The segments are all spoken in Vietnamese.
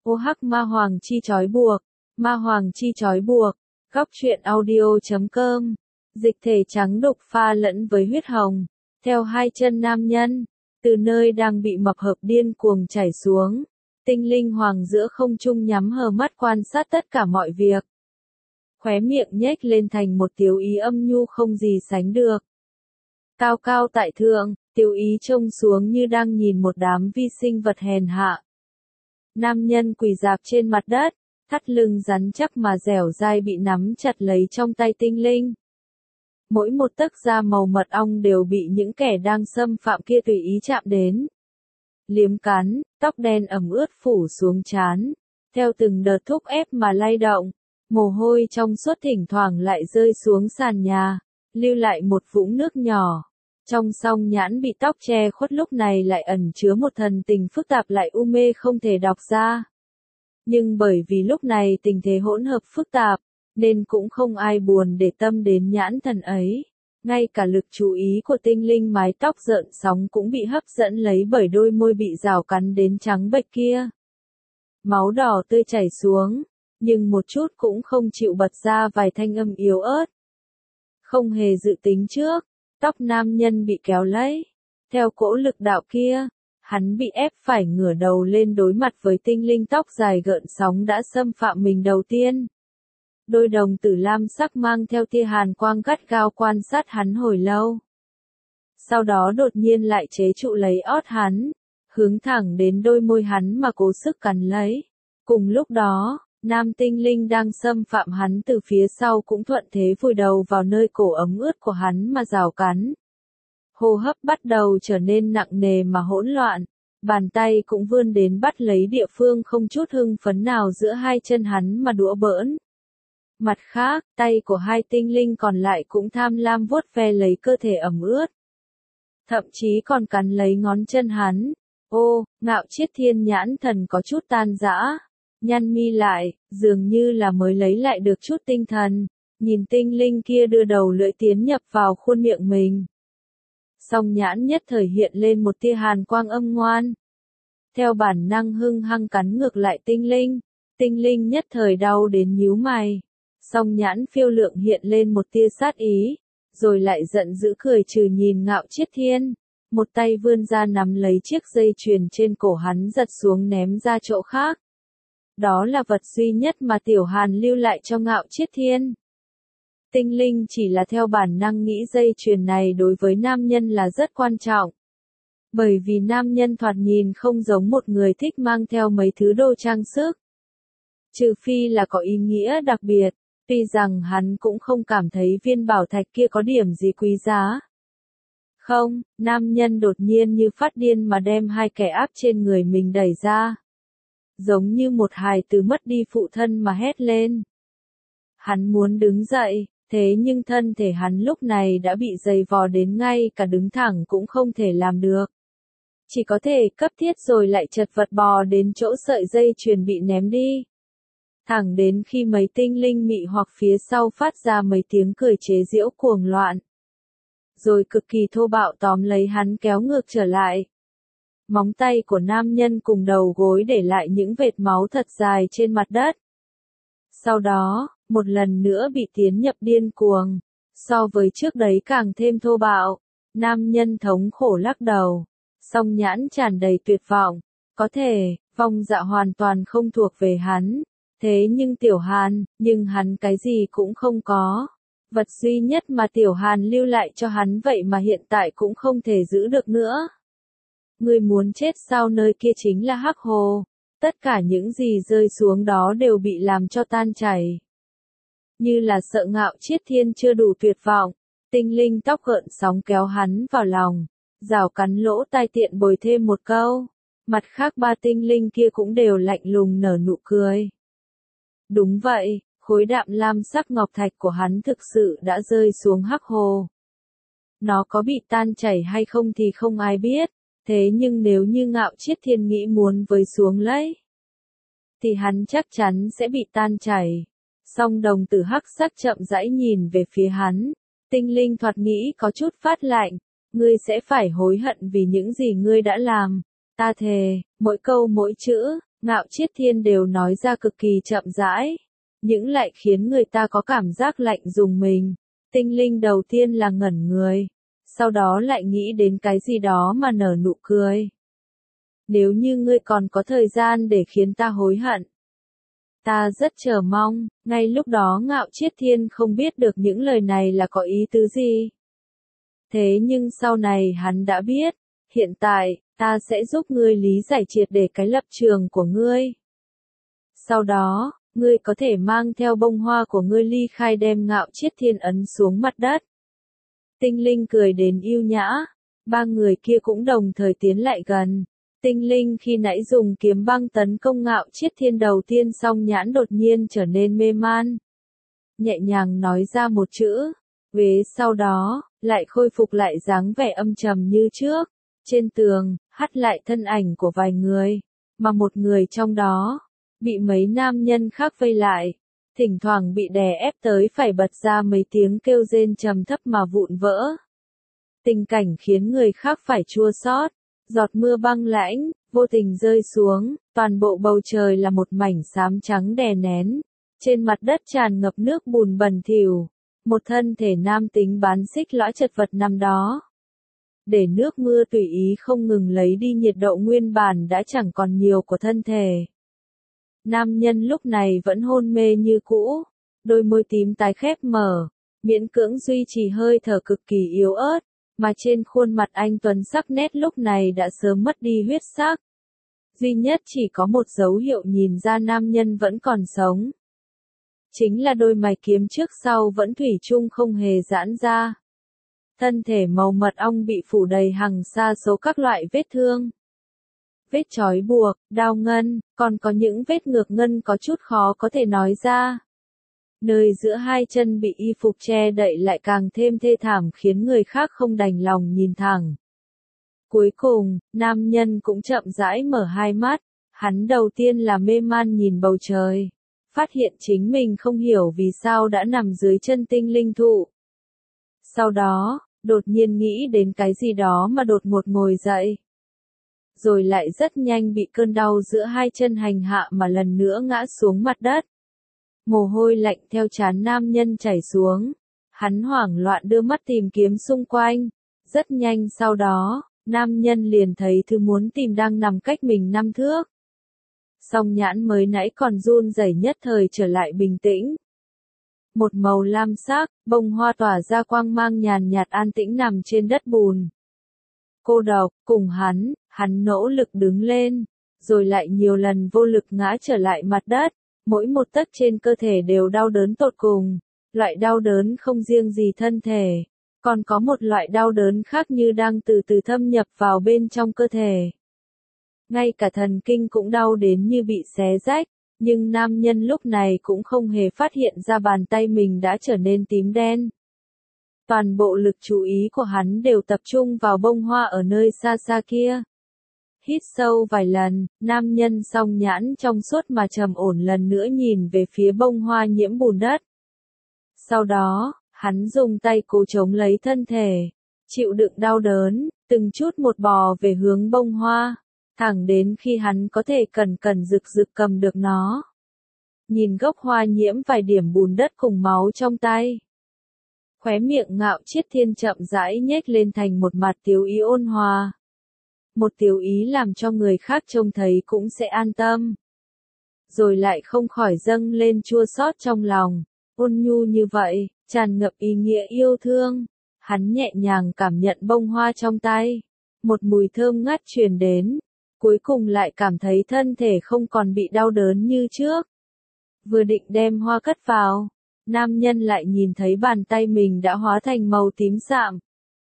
Ô hắc ma hoàng chi trói buộc, ma hoàng chi trói buộc, góc truyện audio.com, dịch thể trắng đục pha lẫn với huyết hồng, theo hai chân nam nhân, từ nơi đang bị mập hợp điên cuồng chảy xuống, tinh linh hoàng giữa không trung nhắm hờ mắt quan sát tất cả mọi việc. Khóe miệng nhếch lên thành một tiếu ý âm nhu không gì sánh được. Cao cao tại thượng, tiếu ý trông xuống như đang nhìn một đám vi sinh vật hèn hạ. Nam nhân quỳ rạp trên mặt đất, thắt lưng rắn chắc mà dẻo dai bị nắm chặt lấy trong tay tinh linh. Mỗi một tấc da màu mật ong đều bị những kẻ đang xâm phạm kia tùy ý chạm đến. Liếm cắn, tóc đen ẩm ướt phủ xuống trán, theo từng đợt thúc ép mà lay động, mồ hôi trong suốt thỉnh thoảng lại rơi xuống sàn nhà, lưu lại một vũng nước nhỏ. Trong song nhãn bị tóc che khuất lúc này lại ẩn chứa một thần tình phức tạp lại u mê không thể đọc ra. Nhưng bởi vì lúc này tình thế hỗn hợp phức tạp, nên cũng không ai buồn để tâm đến nhãn thần ấy. Ngay cả lực chú ý của tinh linh mái tóc rợn sóng cũng bị hấp dẫn lấy bởi đôi môi bị rào cắn đến trắng bệch kia. Máu đỏ tươi chảy xuống, nhưng một chút cũng không chịu bật ra vài thanh âm yếu ớt. Không hề dự tính trước, tóc nam nhân bị kéo lấy. Theo cỗ lực đạo kia, hắn bị ép phải ngửa đầu lên đối mặt với tinh linh tóc dài gợn sóng đã xâm phạm mình đầu tiên. Đôi đồng tử lam sắc mang theo tia hàn quang gắt gao quan sát hắn hồi lâu. Sau đó đột nhiên lại chế trụ lấy ót hắn, hướng thẳng đến đôi môi hắn mà cố sức cắn lấy. Cùng lúc đó, nam tinh linh đang xâm phạm hắn từ phía sau cũng thuận thế vùi đầu vào nơi cổ ấm ướt của hắn mà rào cắn. Hô hấp bắt đầu trở nên nặng nề mà hỗn loạn, bàn tay cũng vươn đến bắt lấy địa phương không chút hưng phấn nào giữa hai chân hắn mà đũa bỡn. Mặt khác, tay của hai tinh linh còn lại cũng tham lam vuốt ve lấy cơ thể ẩm ướt. Thậm chí còn cắn lấy ngón chân hắn. Ô, Ngạo Chiết Thiên nhãn thần có chút tan rã, nhăn mi lại, dường như là mới lấy lại được chút tinh thần, nhìn tinh linh kia đưa đầu lưỡi tiến nhập vào khuôn miệng mình. Song nhãn nhất thời hiện lên một tia hàn quang âm ngoan. Theo bản năng hung hăng cắn ngược lại tinh linh nhất thời đau đến nhíu mày. Song nhãn phiêu lượng hiện lên một tia sát ý, rồi lại giận dữ cười trừ nhìn Ngạo Chiết Thiên, một tay vươn ra nắm lấy chiếc dây chuyền trên cổ hắn giật xuống ném ra chỗ khác. Đó là vật duy nhất mà Tiểu Hàn lưu lại cho Ngạo Chiết Thiên. Tinh linh chỉ là theo bản năng nghĩ dây chuyền này đối với nam nhân là rất quan trọng. Bởi vì nam nhân thoạt nhìn không giống một người thích mang theo mấy thứ đồ trang sức. Trừ phi là có ý nghĩa đặc biệt, tuy rằng hắn cũng không cảm thấy viên bảo thạch kia có điểm gì quý giá. Không, nam nhân đột nhiên như phát điên mà đem hai kẻ áp trên người mình đẩy ra. Giống như một hài tử mất đi phụ thân mà hét lên. Hắn muốn đứng dậy, thế nhưng thân thể hắn lúc này đã bị dày vò đến ngay cả đứng thẳng cũng không thể làm được. Chỉ có thể cấp thiết rồi lại chật vật bò đến chỗ sợi dây chuyền bị ném đi. Thẳng đến khi mấy tinh linh mị hoặc phía sau phát ra mấy tiếng cười chế giễu cuồng loạn. Rồi cực kỳ thô bạo tóm lấy hắn kéo ngược trở lại. Móng tay của nam nhân cùng đầu gối để lại những vệt máu thật dài trên mặt đất. Sau đó, một lần nữa bị tiến nhập điên cuồng. So với trước đấy càng thêm thô bạo. Nam nhân thống khổ lắc đầu. Song nhãn tràn đầy tuyệt vọng. Có thể, vong dạ hoàn toàn không thuộc về hắn. Thế nhưng Tiểu Hàn, nhưng hắn cái gì cũng không có. Vật duy nhất mà Tiểu Hàn lưu lại cho hắn vậy mà hiện tại cũng không thể giữ được nữa. Người muốn chết sao? Nơi kia chính là Hắc Hồ. Tất cả những gì rơi xuống đó đều bị làm cho tan chảy. Như là sợ Ngạo Chiết Thiên chưa đủ tuyệt vọng, tinh linh tóc gợn sóng kéo hắn vào lòng, rào cắn lỗ tai tiện bồi thêm một câu. Mặt khác ba tinh linh kia cũng đều lạnh lùng nở nụ cười. Đúng vậy, khối đạm lam sắc ngọc thạch của hắn thực sự đã rơi xuống Hắc Hồ. Nó có bị tan chảy hay không thì không ai biết, thế nhưng nếu như Ngạo Chiết Thiên nghĩ muốn với xuống lấy, thì hắn chắc chắn sẽ bị tan chảy. Song đồng tử hắc sắc chậm rãi nhìn về phía hắn, tinh linh thoạt nghĩ có chút phát lạnh, ngươi sẽ phải hối hận vì những gì ngươi đã làm, ta thề, mỗi câu mỗi chữ, Ngạo Chiết Thiên đều nói ra cực kỳ chậm rãi, nhưng lại khiến người ta có cảm giác lạnh rùng mình. Tinh linh đầu tiên là ngẩn người, sau đó lại nghĩ đến cái gì đó mà nở nụ cười. Nếu như ngươi còn có thời gian để khiến ta hối hận, ta rất chờ mong. Ngay lúc đó Ngạo Chiết Thiên không biết được những lời này là có ý tứ gì. Thế nhưng sau này hắn đã biết, hiện tại, ta sẽ giúp ngươi lý giải triệt để cái lập trường của ngươi. Sau đó, ngươi có thể mang theo bông hoa của ngươi ly khai, đem Ngạo Chiết Thiên ấn xuống mặt đất. Tinh linh cười đến yêu nhã, ba người kia cũng đồng thời tiến lại gần. Tinh linh khi nãy dùng kiếm băng tấn công Ngạo Chiết Thiên đầu tiên xong nhãn đột nhiên trở nên mê man. Nhẹ nhàng nói ra một chữ, vế sau đó, lại khôi phục lại dáng vẻ âm trầm như trước. Trên tường, hắt lại thân ảnh của vài người, mà một người trong đó, bị mấy nam nhân khác vây lại, thỉnh thoảng bị đè ép tới phải bật ra mấy tiếng kêu rên trầm thấp mà vụn vỡ. Tình cảnh khiến người khác phải chua xót, giọt mưa băng lãnh, vô tình rơi xuống, toàn bộ bầu trời là một mảnh xám trắng đè nén, trên mặt đất tràn ngập nước bùn bẩn thỉu, một thân thể nam tính bán xích lõa chật vật nằm đó. Để nước mưa tùy ý không ngừng lấy đi nhiệt độ nguyên bản đã chẳng còn nhiều của thân thể. Nam nhân lúc này vẫn hôn mê như cũ, đôi môi tím tái khép mở, miễn cưỡng duy trì hơi thở cực kỳ yếu ớt, mà trên khuôn mặt anh tuấn sắc nét lúc này đã sớm mất đi huyết sắc. Duy nhất chỉ có một dấu hiệu nhìn ra nam nhân vẫn còn sống. Chính là đôi mày kiếm trước sau vẫn thủy chung không hề giãn ra. Thân thể màu mật ong bị phủ đầy hàng sa số các loại vết thương. Vết trói buộc, đao ngân, còn có những vết ngược ngân có chút khó có thể nói ra. Nơi giữa hai chân bị y phục che đậy lại càng thêm thê thảm khiến người khác không đành lòng nhìn thẳng. Cuối cùng, nam nhân cũng chậm rãi mở hai mắt, hắn đầu tiên là mê man nhìn bầu trời, phát hiện chính mình không hiểu vì sao đã nằm dưới chân tinh linh thụ. Sau đó, đột nhiên nghĩ đến cái gì đó mà đột ngột ngồi dậy. Rồi lại rất nhanh bị cơn đau giữa hai chân hành hạ mà lần nữa ngã xuống mặt đất. Mồ hôi lạnh theo trán nam nhân chảy xuống. Hắn hoảng loạn đưa mắt tìm kiếm xung quanh. Rất nhanh sau đó, nam nhân liền thấy thứ muốn tìm đang nằm cách mình 5 thước. Song nhãn mới nãy còn run rẩy nhất thời trở lại bình tĩnh. Một màu lam sắc, bông hoa tỏa ra quang mang nhàn nhạt an tĩnh nằm trên đất bùn. Cô độc, cùng hắn nỗ lực đứng lên, rồi lại nhiều lần vô lực ngã trở lại mặt đất, mỗi một tấc trên cơ thể đều đau đớn tột cùng, loại đau đớn không riêng gì thân thể, còn có một loại đau đớn khác như đang từ từ thâm nhập vào bên trong cơ thể. Ngay cả thần kinh cũng đau đến như bị xé rách, nhưng nam nhân lúc này cũng không hề phát hiện ra bàn tay mình đã trở nên tím đen. Toàn bộ lực chú ý của hắn đều tập trung vào bông hoa ở nơi xa xa kia. Hít sâu vài lần, nam nhân song nhãn trong suốt mà trầm ổn lần nữa nhìn về phía bông hoa nhiễm bùn đất. Sau đó, hắn dùng tay cố chống lấy thân thể, chịu đựng đau đớn, từng chút một bò về hướng bông hoa, thẳng đến khi hắn có thể cẩn rực cầm được nó. Nhìn gốc hoa nhiễm vài điểm bùn đất cùng máu trong tay. Khóe miệng Ngạo Chiết Thiên chậm rãi nhếch lên thành một mặt tiếu ý ôn hòa. Một tiếu ý làm cho người khác trông thấy cũng sẽ an tâm. Rồi lại không khỏi dâng lên chua xót trong lòng, ôn nhu như vậy, tràn ngập ý nghĩa yêu thương. Hắn nhẹ nhàng cảm nhận bông hoa trong tay, một mùi thơm ngát truyền đến, cuối cùng lại cảm thấy thân thể không còn bị đau đớn như trước. Vừa định đem hoa cất vào, nam nhân lại nhìn thấy bàn tay mình đã hóa thành màu tím sạm.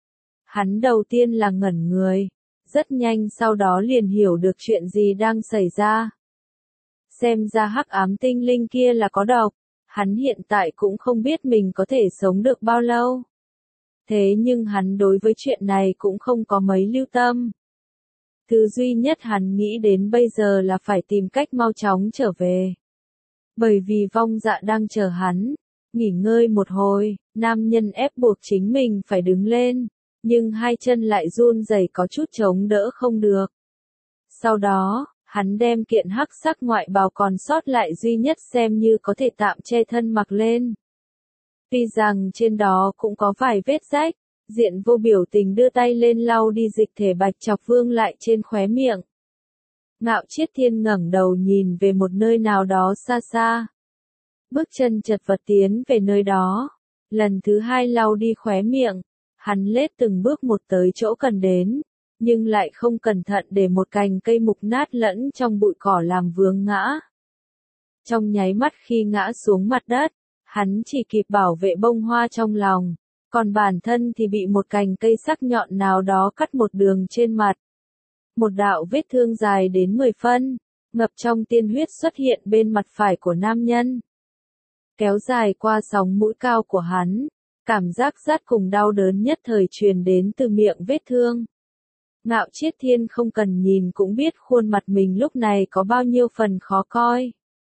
Hắn đầu tiên là ngẩn người, rất nhanh sau đó liền hiểu được chuyện gì đang xảy ra. Xem ra hắc ám tinh linh kia là có độc, hắn hiện tại cũng không biết mình có thể sống được bao lâu. Thế nhưng hắn đối với chuyện này cũng không có mấy lưu tâm. Thứ duy nhất hắn nghĩ đến bây giờ là phải tìm cách mau chóng trở về. Bởi vì vong dạ đang chờ hắn. Nghỉ ngơi một hồi, nam nhân ép buộc chính mình phải đứng lên, nhưng hai chân lại run rẩy có chút chống đỡ không được. Sau đó, Hắn đem kiện hắc sắc ngoại bào còn sót lại duy nhất xem như có thể tạm che thân mặc lên. Tuy rằng trên đó cũng có vài vết rách, Diện Vô biểu tình đưa tay lên lau đi dịch thể bạch chọc vương lại trên khóe miệng. Ngạo Chiết Thiên ngẩng đầu nhìn về một nơi nào đó xa xa. Bước chân chật vật tiến về nơi đó. Lần thứ hai lau đi khóe miệng, hắn lết từng bước một tới chỗ cần đến, nhưng lại không cẩn thận để một cành cây mục nát lẫn trong bụi cỏ làm vướng ngã. Trong nháy mắt khi ngã xuống mặt đất, hắn chỉ kịp bảo vệ bông hoa trong lòng, còn bản thân thì bị một cành cây sắc nhọn nào đó cắt một đường trên mặt. Một đạo vết thương dài đến 10 phân, ngập trong tiên huyết xuất hiện bên mặt phải của nam nhân. Kéo dài qua sóng mũi cao của hắn, cảm giác rát cùng đau đớn nhất thời truyền đến từ miệng vết thương. Ngạo Chiết Thiên không cần nhìn cũng biết khuôn mặt mình lúc này có bao nhiêu phần khó coi.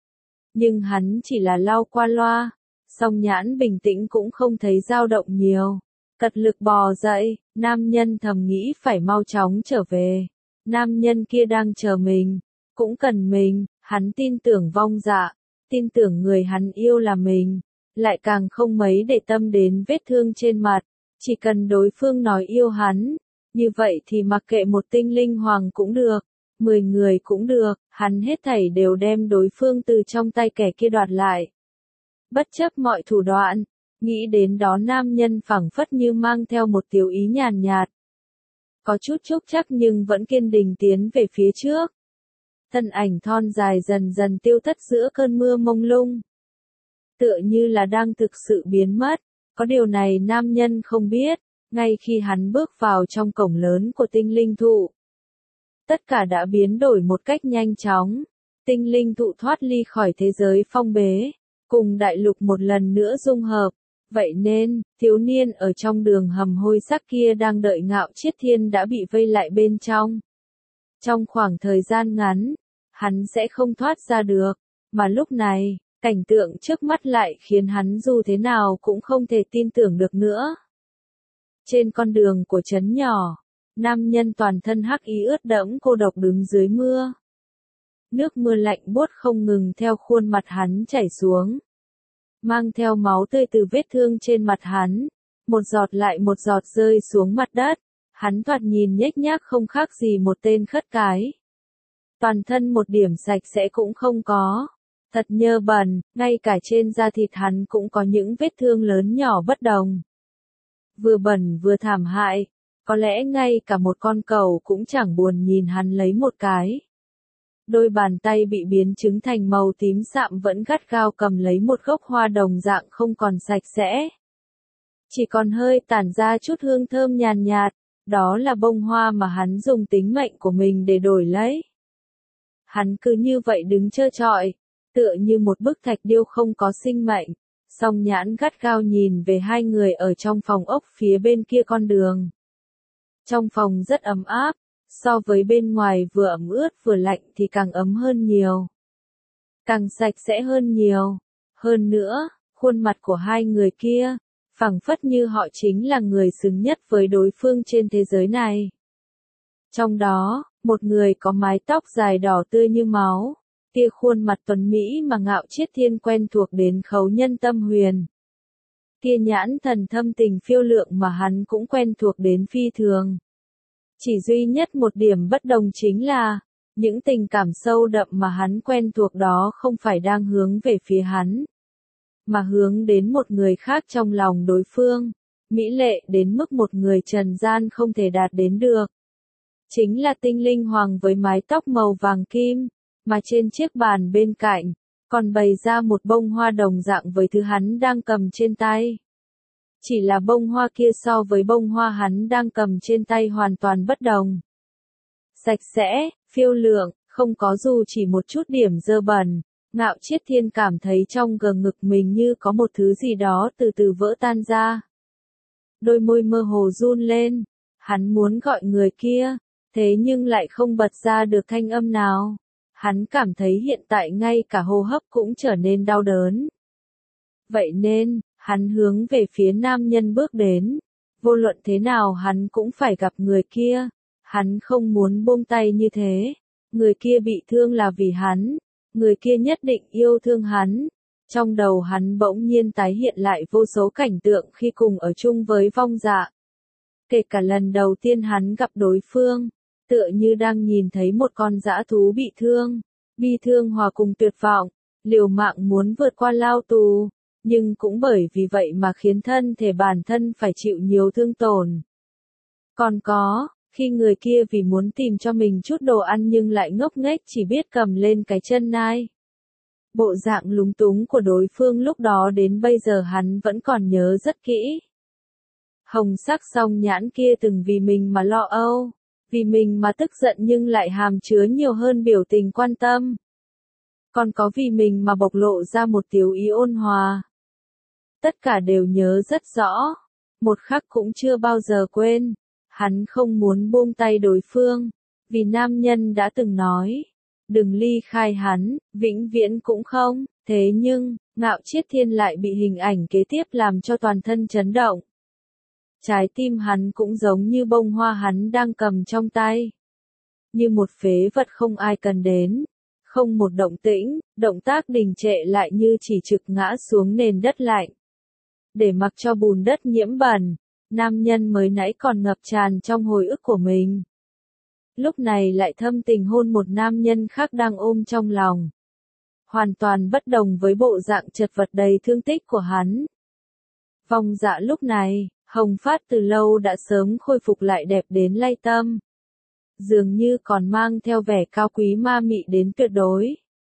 Nhưng hắn chỉ là lau qua loa, song nhãn bình tĩnh cũng không thấy dao động nhiều. Cật lực bò dậy, nam nhân thầm nghĩ phải mau chóng trở về. Nam nhân kia đang chờ mình, cũng cần mình, hắn tin tưởng vong dạ, tin tưởng người hắn yêu là mình, lại càng không mấy để tâm đến vết thương trên mặt, chỉ cần đối phương nói yêu hắn, như vậy thì mặc kệ một tinh linh hoàng cũng được, 10 người cũng được, hắn hết thảy đều đem đối phương từ trong tay kẻ kia đoạt lại. Bất chấp mọi thủ đoạn, nghĩ đến đó nam nhân phảng phất như mang theo một tiểu ý nhàn nhạt. Có chút chốc chắc nhưng vẫn kiên định tiến về phía trước. Thân ảnh thon dài dần dần tiêu thất giữa cơn mưa mông lung. Tựa như là đang thực sự biến mất, có điều này nam nhân không biết, ngay khi hắn bước vào trong cổng lớn của tinh linh thụ. Tất cả đã biến đổi một cách nhanh chóng, tinh linh thụ thoát ly khỏi thế giới phong bế, cùng đại lục một lần nữa dung hợp. Vậy nên, thiếu niên ở trong đường hầm hôi sắc kia đang đợi Ngạo Chiết Thiên đã bị vây lại bên trong. Trong khoảng thời gian ngắn, hắn sẽ không thoát ra được, mà lúc này, cảnh tượng trước mắt lại khiến hắn dù thế nào cũng không thể tin tưởng được nữa. Trên con đường của trấn nhỏ, nam nhân toàn thân hắc y ướt đẫm cô độc đứng dưới mưa. Nước mưa lạnh buốt không ngừng theo khuôn mặt hắn chảy xuống. Mang theo máu tươi từ vết thương trên mặt hắn, một giọt lại một giọt rơi xuống mặt đất, hắn thoạt nhìn nhếch nhác không khác gì một tên khất cái. Toàn thân một điểm sạch sẽ cũng không có, thật nhơ bẩn, ngay cả trên da thịt hắn cũng có những vết thương lớn nhỏ bất đồng. Vừa bẩn vừa thảm hại, có lẽ ngay cả một con cẩu cũng chẳng buồn nhìn hắn lấy một cái. Đôi bàn tay bị biến chứng thành màu tím sạm vẫn gắt gao cầm lấy một gốc hoa đồng dạng không còn sạch sẽ. Chỉ còn hơi tản ra chút hương thơm nhàn nhạt, đó là bông hoa mà hắn dùng tính mệnh của mình để đổi lấy. Hắn cứ như vậy đứng trơ trọi, tựa như một bức thạch điêu không có sinh mệnh, song nhãn gắt gao nhìn về hai người ở trong phòng ốc phía bên kia con đường. Trong phòng rất ấm áp. So với bên ngoài vừa ẩm ướt vừa lạnh thì càng ấm hơn nhiều. Càng sạch sẽ hơn nhiều. Hơn nữa, khuôn mặt của hai người kia, phảng phất như họ chính là người xứng nhất với đối phương trên thế giới này. Trong đó, một người có mái tóc dài đỏ tươi như máu, tia khuôn mặt tuấn Mỹ mà Ngạo Chiết Thiên quen thuộc đến khấu nhân tâm huyền. Tia nhãn thần thâm tình phiêu lượng mà hắn cũng quen thuộc đến phi thường. Chỉ duy nhất một điểm bất đồng chính là, những tình cảm sâu đậm mà hắn quen thuộc đó không phải đang hướng về phía hắn, mà hướng đến một người khác trong lòng đối phương, mỹ lệ đến mức một người trần gian không thể đạt đến được. Chính là tinh linh hoàng với mái tóc màu vàng kim, mà trên chiếc bàn bên cạnh, còn bày ra một bông hoa đồng dạng với thứ hắn đang cầm trên tay. Chỉ là bông hoa kia so với bông hoa hắn đang cầm trên tay hoàn toàn bất đồng. Sạch sẽ, phiêu lượng, không có dù chỉ một chút điểm dơ bẩn. Ngạo Chiết Thiên cảm thấy trong gờ ngực mình như có một thứ gì đó từ từ vỡ tan ra. Đôi môi mơ hồ run lên, hắn muốn gọi người kia, thế nhưng lại không bật ra được thanh âm nào. Hắn cảm thấy hiện tại ngay cả hô hấp cũng trở nên đau đớn. Vậy nên, hắn hướng về phía nam nhân bước đến. Vô luận thế nào hắn cũng phải gặp người kia. Hắn không muốn buông tay như thế. Người kia bị thương là vì hắn, người kia nhất định yêu thương hắn. Trong đầu hắn bỗng nhiên tái hiện lại vô số cảnh tượng khi cùng ở chung với vong dạ. Kể cả lần đầu tiên hắn gặp đối phương, tựa như đang nhìn thấy một con dã thú bị thương, bi thương hòa cùng tuyệt vọng, liều mạng muốn vượt qua lao tù, nhưng cũng bởi vì vậy mà khiến thân thể bản thân phải chịu nhiều thương tổn. Còn có, khi người kia vì muốn tìm cho mình chút đồ ăn nhưng lại ngốc nghếch chỉ biết cầm lên cái chân nai. Bộ dạng lúng túng của đối phương lúc đó đến bây giờ hắn vẫn còn nhớ rất kỹ. Hồng sắc song nhãn kia từng vì mình mà lo âu, vì mình mà tức giận nhưng lại hàm chứa nhiều hơn biểu tình quan tâm. Còn có vì mình mà bộc lộ ra một tiểu ý ôn hòa. Tất cả đều nhớ rất rõ, một khắc cũng chưa bao giờ quên. Hắn không muốn buông tay đối phương, vì nam nhân đã từng nói, đừng ly khai hắn, vĩnh viễn cũng không. Thế nhưng, Ngạo Chiết Thiên lại bị hình ảnh kế tiếp làm cho toàn thân chấn động. Trái tim hắn cũng giống như bông hoa hắn đang cầm trong tay. Như một phế vật không ai cần đến. Không một động tĩnh, động tác đình trệ lại như chỉ trực ngã xuống nền đất lạnh. Để mặc cho bùn đất nhiễm bẩn, nam nhân mới nãy còn ngập tràn trong hồi ức của mình. Lúc này lại thâm tình hôn một nam nhân khác đang ôm trong lòng. Hoàn toàn bất đồng với bộ dạng chật vật đầy thương tích của hắn. Vong dạ lúc này, hồng phát từ lâu đã sớm khôi phục lại đẹp đến lay tâm. Dường như còn mang theo vẻ cao quý ma mị đến tuyệt đối.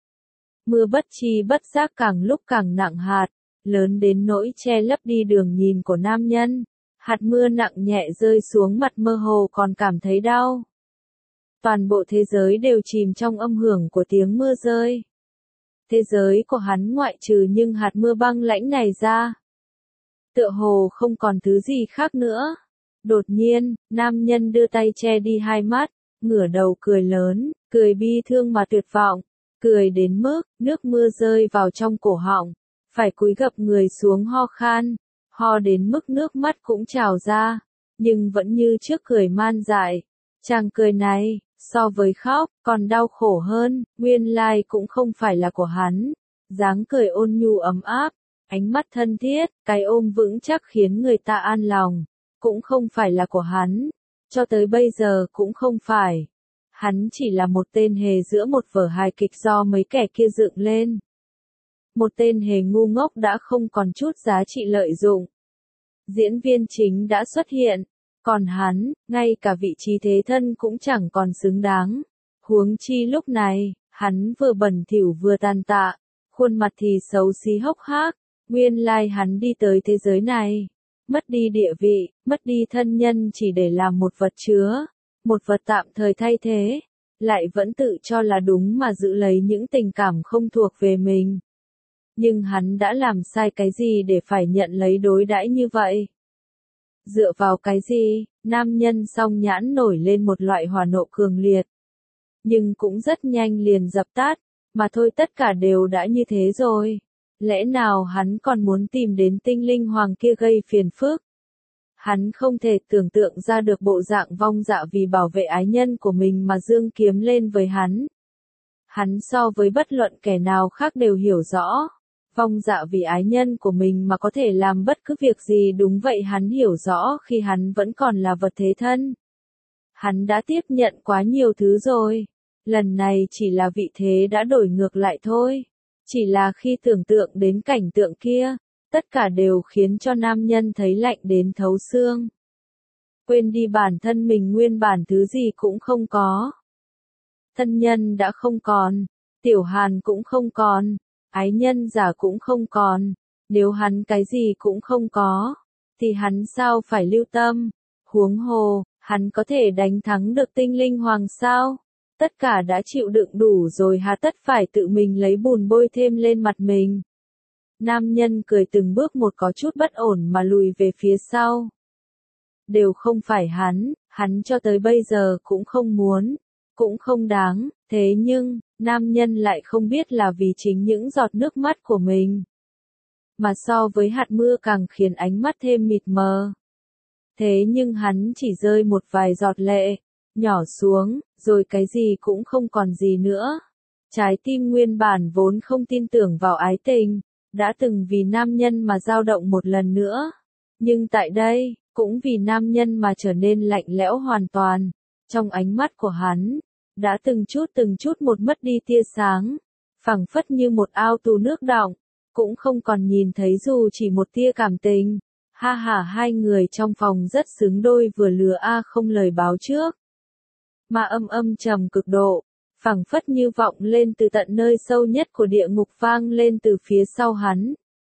Mưa bất chi bất giác càng lúc càng nặng hạt, lớn đến nỗi che lấp đi đường nhìn của nam nhân. Hạt mưa nặng nhẹ rơi xuống mặt mơ hồ còn cảm thấy đau. Toàn bộ thế giới đều chìm trong âm hưởng của tiếng mưa rơi. Thế giới của hắn ngoại trừ nhưng hạt mưa băng lãnh này ra. Tựa hồ không còn thứ gì khác nữa. Đột nhiên, nam nhân đưa tay che đi hai mắt, ngửa đầu cười lớn, cười bi thương mà tuyệt vọng, cười đến mức nước mưa rơi vào trong cổ họng, phải cúi gập người xuống ho khan, ho đến mức nước mắt cũng trào ra, nhưng vẫn như trước cười man dại. Chàng cười này, so với khóc, còn đau khổ hơn, nguyên lai cũng không phải là của hắn. Dáng cười ôn nhu ấm áp, ánh mắt thân thiết, cái ôm vững chắc khiến người ta an lòng, cũng không phải là của hắn. Cho tới bây giờ cũng không phải. Hắn chỉ là một tên hề giữa một vở hài kịch do mấy kẻ kia dựng lên. Một tên hề ngu ngốc đã không còn chút giá trị lợi dụng. Diễn viên chính đã xuất hiện, còn hắn, ngay cả vị trí thế thân cũng chẳng còn xứng đáng. Huống chi lúc này, hắn vừa bẩn thỉu vừa tàn tạ, khuôn mặt thì xấu xí hốc hác, nguyên lai hắn đi tới thế giới này. Mất đi địa vị, mất đi thân nhân chỉ để làm một vật chứa, một vật tạm thời thay thế, lại vẫn tự cho là đúng mà giữ lấy những tình cảm không thuộc về mình. Nhưng hắn đã làm sai cái gì để phải nhận lấy đối đãi như vậy? Dựa vào cái gì? Nam nhân song nhãn nổi lên một loại hỏa nộ cường liệt. Nhưng cũng rất nhanh liền dập tắt, mà thôi tất cả đều đã như thế rồi. Lẽ nào hắn còn muốn tìm đến tinh linh hoàng kia gây phiền phức? Hắn không thể tưởng tượng ra được bộ dạng vong dạ vì bảo vệ ái nhân của mình mà giương kiếm lên với hắn. Hắn so với bất luận kẻ nào khác đều hiểu rõ. Vong dạ vì ái nhân của mình mà có thể làm bất cứ việc gì đúng vậy hắn hiểu rõ khi hắn vẫn còn là vật thế thân. Hắn đã tiếp nhận quá nhiều thứ rồi. Lần này chỉ là vị thế đã đổi ngược lại thôi. Chỉ là khi tưởng tượng đến cảnh tượng kia, tất cả đều khiến cho nam nhân thấy lạnh đến thấu xương. Quên đi bản thân mình nguyên bản thứ gì cũng không có. Thân nhân đã không còn, Tiểu Hàn cũng không còn, ái nhân giả cũng không còn. Nếu hắn cái gì cũng không có, thì hắn sao phải lưu tâm? Huống hồ, hắn có thể đánh thắng được tinh linh hoàng sao? Tất cả đã chịu đựng đủ rồi hà tất phải tự mình lấy bùn bôi thêm lên mặt mình. Nam nhân cười từng bước một có chút bất ổn mà lùi về phía sau. Đều không phải hắn cho tới bây giờ cũng không muốn, cũng không đáng, thế nhưng, nam nhân lại không biết là vì chính những giọt nước mắt của mình. Mà so với hạt mưa càng khiến ánh mắt thêm mịt mờ. Thế nhưng hắn chỉ rơi một vài giọt lệ, nhỏ xuống, rồi cái gì cũng không còn gì nữa. Trái tim nguyên bản vốn không tin tưởng vào ái tình, đã từng vì nam nhân mà dao động một lần nữa. Nhưng tại đây, cũng vì nam nhân mà trở nên lạnh lẽo hoàn toàn. Trong ánh mắt của hắn, đã từng chút một mất đi tia sáng, phảng phất như một ao tù nước đọng, cũng không còn nhìn thấy dù chỉ một tia cảm tình. Ha ha, hai người trong phòng rất xứng đôi, vừa lừa không lời báo trước. Mà âm trầm cực độ, phảng phất như vọng lên từ tận nơi sâu nhất của địa ngục, vang lên từ phía sau hắn.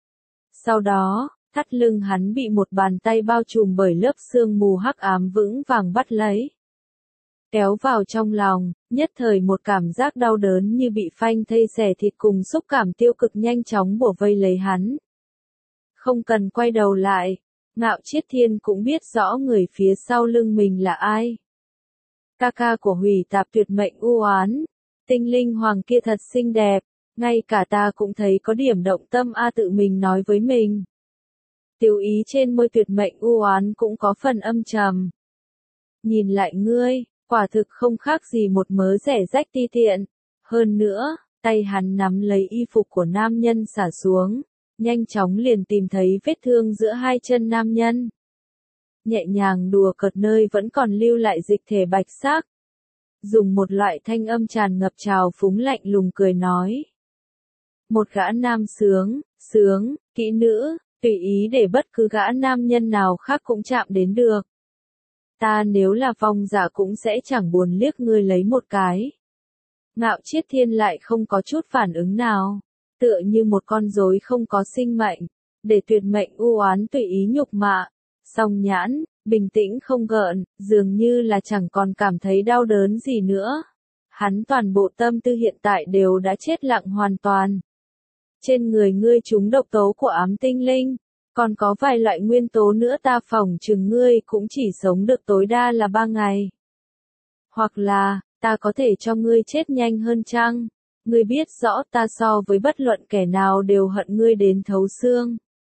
Sau đó, thắt lưng hắn bị một bàn tay bao trùm bởi lớp sương mù hắc ám vững vàng bắt lấy. Kéo vào trong lòng, nhất thời một cảm giác đau đớn như bị phanh thây xẻ thịt cùng xúc cảm tiêu cực nhanh chóng bủa vây lấy hắn. Không cần quay đầu lại, Ngạo Chiết Thiên cũng biết rõ người phía sau lưng mình là ai. Ca ca của Hủy Tạp tuyệt mệnh u oán, tinh linh hoàng kia thật xinh đẹp, ngay cả ta cũng thấy có điểm động tâm tự mình nói với mình. Tiểu ý trên môi tuyệt mệnh u oán cũng có phần âm trầm. Nhìn lại ngươi, quả thực không khác gì một mớ rẻ rách ti tiện. Hơn nữa, tay hắn nắm lấy y phục của nam nhân xả xuống, nhanh chóng liền tìm thấy vết thương giữa hai chân nam nhân. Nhẹ nhàng đùa cợt nơi vẫn còn lưu lại dịch thể bạch sắc. Dùng một loại thanh âm tràn ngập trào phúng lạnh lùng cười nói. Một gã nam sướng, kỹ nữ, tùy ý để bất cứ gã nam nhân nào khác cũng chạm đến được. Ta nếu là Phong Dạ cũng sẽ chẳng buồn liếc ngươi lấy một cái. Ngạo Chiết Thiên lại không có chút phản ứng nào, tựa như một con rối không có sinh mệnh, để tuyệt mệnh u oán tùy ý nhục mạ. Song nhãn, bình tĩnh không gợn, dường như là chẳng còn cảm thấy đau đớn gì nữa. Hắn toàn bộ tâm tư hiện tại đều đã chết lặng hoàn toàn. Trên người ngươi trúng độc tố của ám tinh linh, còn có vài loại nguyên tố nữa, ta phỏng chừng ngươi cũng chỉ sống được tối đa là 3 ngày. Hoặc là, ta có thể cho ngươi chết nhanh hơn chăng? Ngươi biết rõ ta so với bất luận kẻ nào đều hận ngươi đến thấu xương.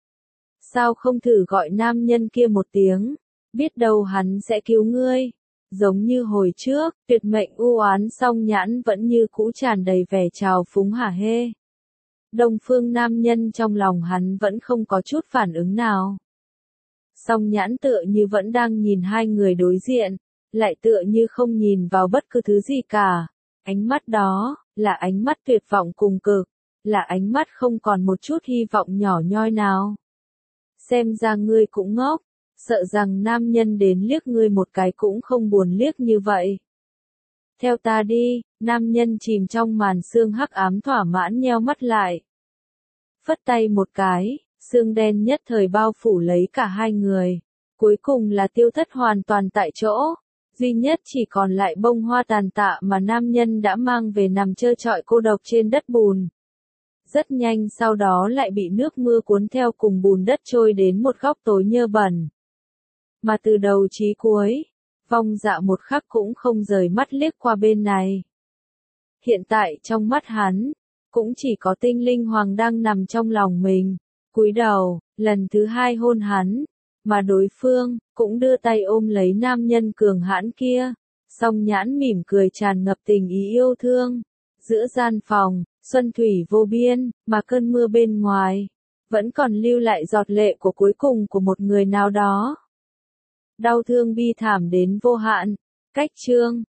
Sao không thử gọi nam nhân kia một tiếng, biết đâu hắn sẽ cứu ngươi. Giống như hồi trước, tuyệt mệnh u oán song nhãn vẫn như cũ tràn đầy vẻ trào phúng hả hê. Đông phương nam nhân trong lòng hắn vẫn không có chút phản ứng nào. Song nhãn tựa như vẫn đang nhìn hai người đối diện, lại tựa như không nhìn vào bất cứ thứ gì cả. Ánh mắt đó, là ánh mắt tuyệt vọng cùng cực, là ánh mắt không còn một chút hy vọng nhỏ nhoi nào. Xem ra ngươi cũng ngốc, sợ rằng nam nhân đến liếc ngươi một cái cũng không buồn liếc như vậy. Theo ta đi, nam nhân chìm trong màn sương hắc ám thỏa mãn nheo mắt lại. Phất tay một cái, sương đen nhất thời bao phủ lấy cả hai người. Cuối cùng là tiêu thất hoàn toàn tại chỗ. Duy nhất chỉ còn lại bông hoa tàn tạ mà nam nhân đã mang về nằm trơ trọi cô độc trên đất bùn. Rất nhanh sau đó lại bị nước mưa cuốn theo cùng bùn đất trôi đến một góc tối nhơ bẩn. Mà từ đầu chí cuối, Phong Dạ một khắc cũng không rời mắt liếc qua bên này. Hiện tại trong mắt hắn, cũng chỉ có tinh linh hoàng đang nằm trong lòng mình, cúi đầu, lần thứ hai hôn hắn, mà đối phương, cũng đưa tay ôm lấy nam nhân cường hãn kia, song nhãn mỉm cười tràn ngập tình ý yêu thương. Giữa gian phòng, xuân thủy vô biên, mà cơn mưa bên ngoài, vẫn còn lưu lại giọt lệ của cuối cùng của một người nào đó. Đau thương bi thảm đến vô hạn. Cách chương